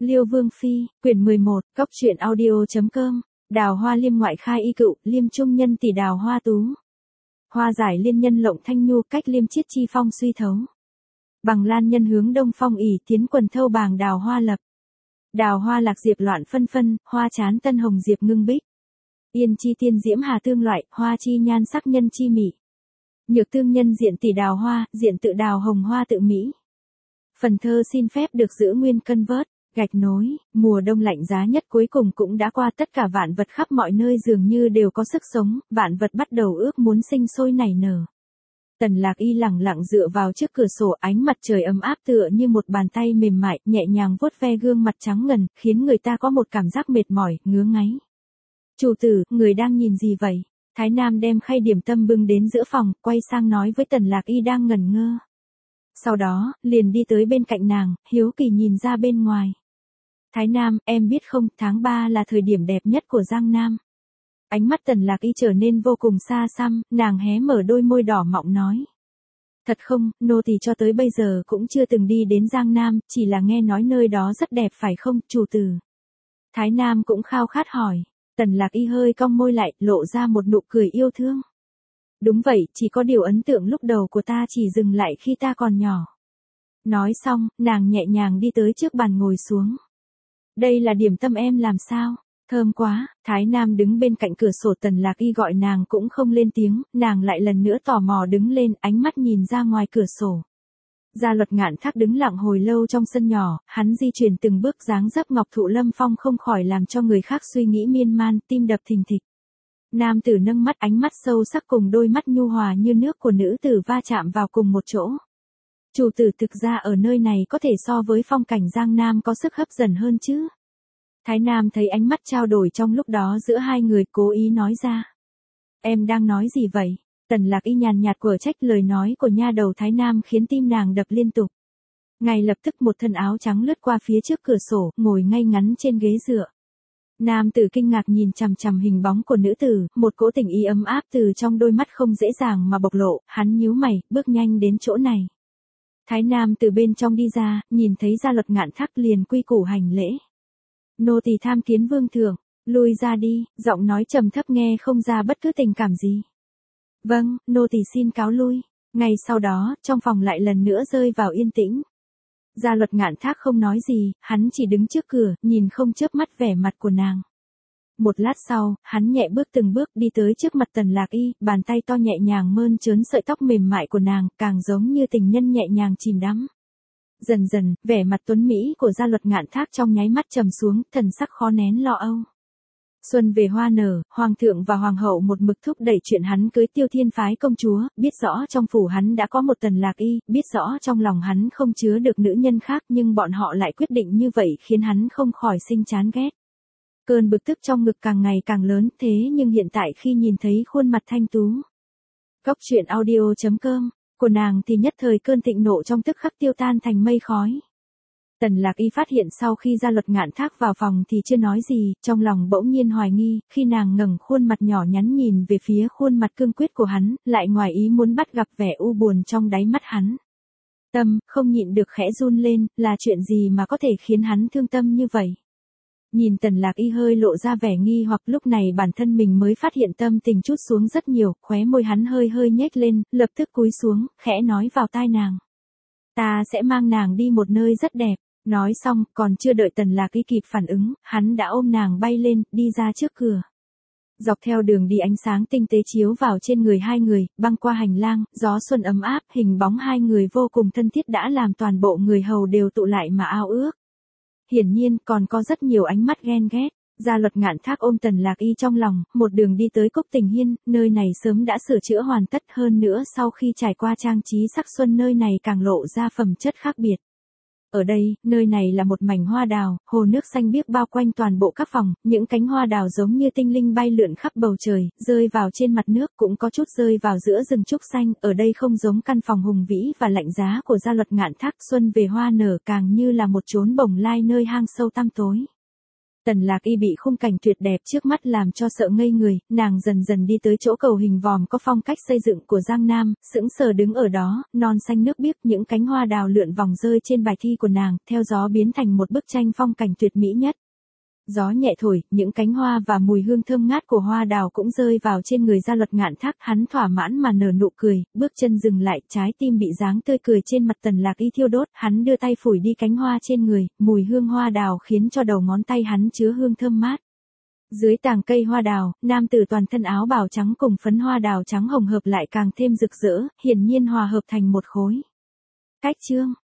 Liêu Vương Phi, quyển 11, Cốc truyện audio.com, Đào Hoa Liêm ngoại khai y cựu, Liêm trung nhân tỷ Đào Hoa tú. Hoa giải liên nhân lộng thanh nhu, cách Liêm chiết chi phong suy thấu. Bằng lan nhân hướng đông phong ỉ, tiến quần thâu bàng Đào Hoa lập. Đào Hoa lạc diệp loạn phân phân, hoa chán tân hồng diệp ngưng bích. Yên chi tiên diễm hà tương loại, hoa chi nhan sắc nhân chi mị. Nhược tương nhân diện tỷ Đào Hoa, diện tự Đào hồng hoa tự mỹ. Phần thơ xin phép được giữ nguyên cân vớt, gạch nối, mùa đông lạnh giá nhất cuối cùng cũng đã qua, tất cả vạn vật khắp mọi nơi dường như đều có sức sống, vạn vật bắt đầu ước muốn sinh sôi nảy nở. Tần Lạc Y lẳng lặng dựa vào trước cửa sổ, ánh mặt trời ấm áp tựa như một bàn tay mềm mại, nhẹ nhàng vuốt ve gương mặt trắng ngần, khiến người ta có một cảm giác mệt mỏi, ngứa ngáy. Chủ tử, người đang nhìn gì vậy? Thái Nam đem khay điểm tâm bưng đến giữa phòng, quay sang nói với Tần Lạc Y đang ngẩn ngơ. Sau đó, liền đi tới bên cạnh nàng, hiếu kỳ nhìn ra bên ngoài. Thái Nam, em biết không, tháng 3 là thời điểm đẹp nhất của Giang Nam. Ánh mắt Tần Lạc Y trở nên vô cùng xa xăm, nàng hé mở đôi môi đỏ mọng nói. Thật không, nô tỳ cho tới bây giờ cũng chưa từng đi đến Giang Nam, chỉ là nghe nói nơi đó rất đẹp phải không, chủ tử? Thái Nam cũng khao khát hỏi. Tần Lạc Y hơi cong môi lại, lộ ra một nụ cười yêu thương. Đúng vậy, chỉ có điều ấn tượng lúc đầu của ta chỉ dừng lại khi ta còn nhỏ. Nói xong, nàng nhẹ nhàng đi tới trước bàn ngồi xuống. Đây là điểm tâm em làm sao? Thơm quá. Thái Nam đứng bên cạnh cửa sổ, Tần Lạc Y gọi nàng cũng không lên tiếng, nàng lại lần nữa tò mò đứng lên, ánh mắt nhìn ra ngoài cửa sổ. Gia Luật Ngạn Thác đứng lặng hồi lâu trong sân nhỏ, hắn di chuyển từng bước dáng dấp ngọc thụ lâm phong không khỏi làm cho người khác suy nghĩ miên man, tim đập thình thịch. Nam tử nâng mắt, ánh mắt sâu sắc cùng đôi mắt nhu hòa như nước của nữ tử va chạm vào cùng một chỗ. Chủ tử, thực ra ở nơi này có thể so với phong cảnh Giang Nam có sức hấp dẫn hơn chứ. Thái Nam thấy ánh mắt trao đổi trong lúc đó giữa hai người, cố ý nói ra. Em đang nói gì vậy? Tần Lạc Y nhàn nhạt quở trách, lời nói của nha đầu Thái Nam khiến tim nàng đập liên tục. Ngay lập tức một thân áo trắng lướt qua phía trước cửa sổ, ngồi ngay ngắn trên ghế dựa. Nam tử kinh ngạc nhìn chằm chằm hình bóng của nữ tử, một cỗ tình ý ấm áp từ trong đôi mắt không dễ dàng mà bộc lộ, hắn nhíu mày, bước nhanh đến chỗ này. Thái Nam từ bên trong đi ra, nhìn thấy Gia Luật Ngạn Thác liền quy củ hành lễ. Nô tỳ tham kiến vương thượng, lui ra đi, giọng nói trầm thấp nghe không ra bất cứ tình cảm gì. Vâng, nô tỳ xin cáo lui. Ngay sau đó, trong phòng lại lần nữa rơi vào yên tĩnh. Gia Luật Ngạn Thác không nói gì, hắn chỉ đứng trước cửa, nhìn không chớp mắt vẻ mặt của nàng. Một lát sau, hắn nhẹ bước từng bước đi tới trước mặt Tần Lạc Y, bàn tay to nhẹ nhàng mơn trớn sợi tóc mềm mại của nàng, càng giống như tình nhân nhẹ nhàng chìm đắm. Dần dần, vẻ mặt tuấn Mỹ của Gia Luật Ngạn Thác trong nháy mắt trầm xuống, thần sắc khó nén lo âu. Xuân về hoa nở, hoàng thượng và hoàng hậu một mực thúc đẩy chuyện hắn cưới Tiêu Thiên phái công chúa, biết rõ trong phủ hắn đã có một Tần Lạc Y, biết rõ trong lòng hắn không chứa được nữ nhân khác, nhưng bọn họ lại quyết định như vậy khiến hắn không khỏi sinh chán ghét. Cơn bực tức trong ngực càng ngày càng lớn, thế nhưng hiện tại khi nhìn thấy khuôn mặt thanh tú. Cốc truyện audio.com, của nàng thì nhất thời cơn thịnh nộ trong tức khắc tiêu tan thành mây khói. Tần Lạc Y phát hiện sau khi Gia Luật Ngạn Thác vào phòng thì chưa nói gì, trong lòng bỗng nhiên hoài nghi, khi nàng ngẩng khuôn mặt nhỏ nhắn nhìn về phía khuôn mặt cương quyết của hắn, lại ngoài ý muốn bắt gặp vẻ u buồn trong đáy mắt hắn. Tâm, không nhịn được khẽ run lên, là chuyện gì mà có thể khiến hắn thương tâm như vậy? Nhìn Tần Lạc Y hơi lộ ra vẻ nghi hoặc, lúc này bản thân mình mới phát hiện tâm tình trút xuống rất nhiều, khóe môi hắn hơi hơi nhếch lên, lập tức cúi xuống, khẽ nói vào tai nàng. Ta sẽ mang nàng đi một nơi rất đẹp. Nói xong, còn chưa đợi Tần Lạc Y kịp phản ứng, hắn đã ôm nàng bay lên, đi ra trước cửa. Dọc theo đường đi ánh sáng tinh tế chiếu vào trên người hai người, băng qua hành lang, gió xuân ấm áp, hình bóng hai người vô cùng thân thiết đã làm toàn bộ người hầu đều tụ lại mà ao ước. Hiển nhiên, còn có rất nhiều ánh mắt ghen ghét. Gia Luật Ngạn Thác ôm Tần Lạc Y trong lòng, một đường đi tới Cốc Tình Hiên, nơi này sớm đã sửa chữa hoàn tất, hơn nữa sau khi trải qua trang trí sắc xuân nơi này càng lộ ra phẩm chất khác biệt. Ở đây, nơi này là một mảnh hoa đào, hồ nước xanh biếc bao quanh toàn bộ các phòng, những cánh hoa đào giống như tinh linh bay lượn khắp bầu trời, rơi vào trên mặt nước, cũng có chút rơi vào giữa rừng trúc xanh, ở đây không giống căn phòng hùng vĩ và lạnh giá của Gia Luật Ngạn Thác, xuân về hoa nở càng như là một chốn bồng lai nơi hang sâu tăm tối. Tần Lạc Y bị khung cảnh tuyệt đẹp trước mắt làm cho sợ ngây người, nàng dần dần đi tới chỗ cầu hình vòm có phong cách xây dựng của Giang Nam, sững sờ đứng ở đó, non xanh nước biếc, những cánh hoa đào lượn vòng rơi trên bài thi của nàng, theo gió biến thành một bức tranh phong cảnh tuyệt mỹ nhất. Gió nhẹ thổi, những cánh hoa và mùi hương thơm ngát của hoa đào cũng rơi vào trên người Gia Luật Ngạn Thác, hắn thỏa mãn mà nở nụ cười, bước chân dừng lại, trái tim bị dáng tươi cười trên mặt Tần Lạc Y thiêu đốt, hắn đưa tay phủi đi cánh hoa trên người, mùi hương hoa đào khiến cho đầu ngón tay hắn chứa hương thơm mát. Dưới tàng cây hoa đào, nam tử toàn thân áo bào trắng cùng phấn hoa đào trắng hồng hợp lại càng thêm rực rỡ, hiển nhiên hòa hợp thành một khối. Cách chương